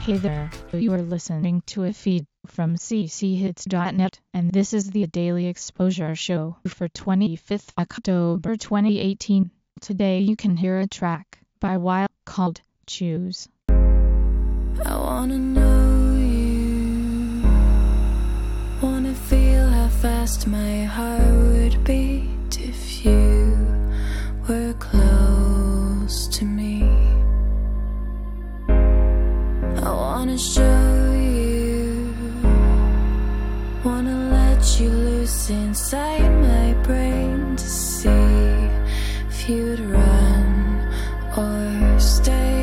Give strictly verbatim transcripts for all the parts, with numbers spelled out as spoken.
Hey there, you are listening to a feed from c c hits dot net, and this is the Daily Exposure Show for twenty-fifth October twenty eighteen. Today you can hear a track by Wild called Choose. I wanna know you, wanna feel how fast my heart would beat if you were close to me. I wanna show you, wanna let you loose inside my brain to see if you'd run or stay.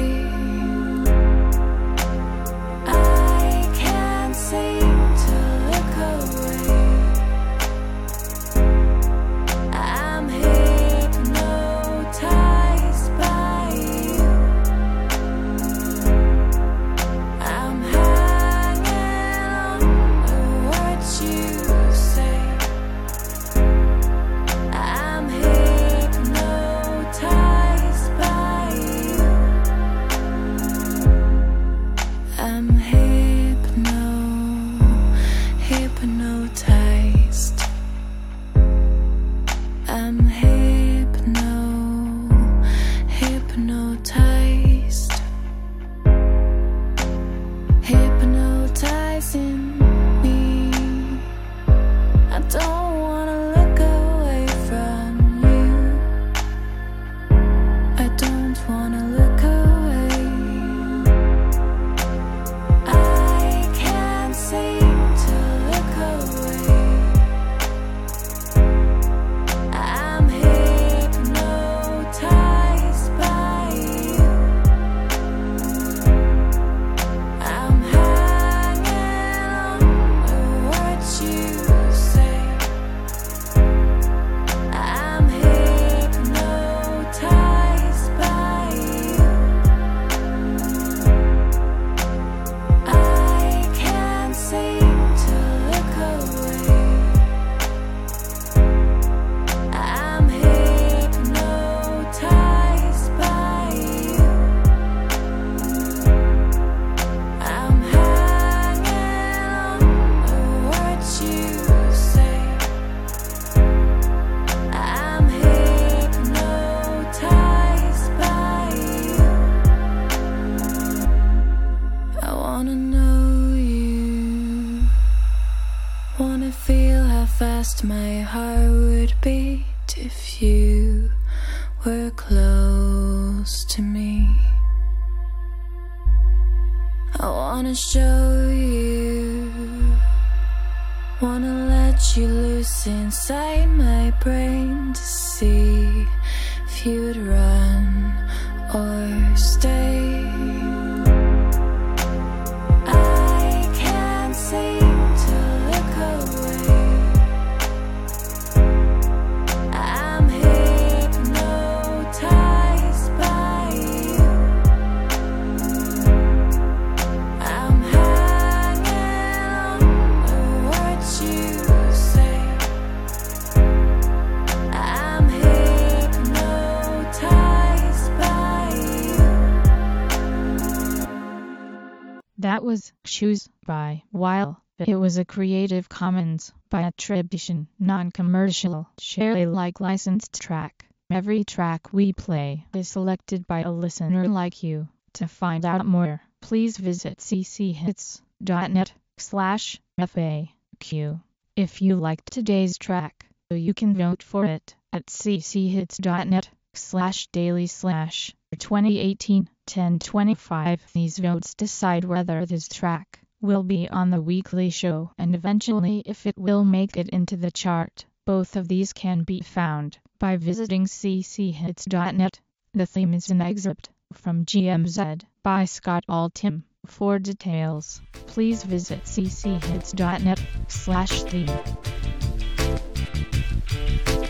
I can't seem to look away. I'm hypnotized by you. I'm hanging on to what you say. I'm hypnotized by you. I'm hypno, hypnotized. I'm hypno, hypnotized. Hypnotizing me. I don't wanna look away from you. I don't wanna look away. I can't seem to look away. I'm hypnotized by you. I'm hanging on to what you say. I'm hypnotized by you. I can't seem to look away. I'm hypnotized by you. I'm hanging on to what you say. I'm hypnotized by you. I wanna know you, wanna feel how fast my heart would beat if you were close to me. I wanna show you, wanna let you loose inside my brain to see if you'd run or stay. I can't seem to look away. I'm hypnotized by you. I'm hanging on to what you say. I'm hypnotized by you. That was Choose by Wild. It was a Creative Commons by attribution, non-commercial, share Alike licensed track. Every track we play is selected by a listener like you. To find out more, please visit c c hits dot net slash F A Q. If you liked today's track, you can vote for it at c c hits dot net slash daily slash twenty eighteen ten twenty-five. These votes decide whether this track will be on the weekly show and eventually if it will make it into the chart. Both of these can be found by visiting c c hits dot net. The theme is an excerpt from G M Z by Scott Altham. For details, please visit c c hits dot net slash theme.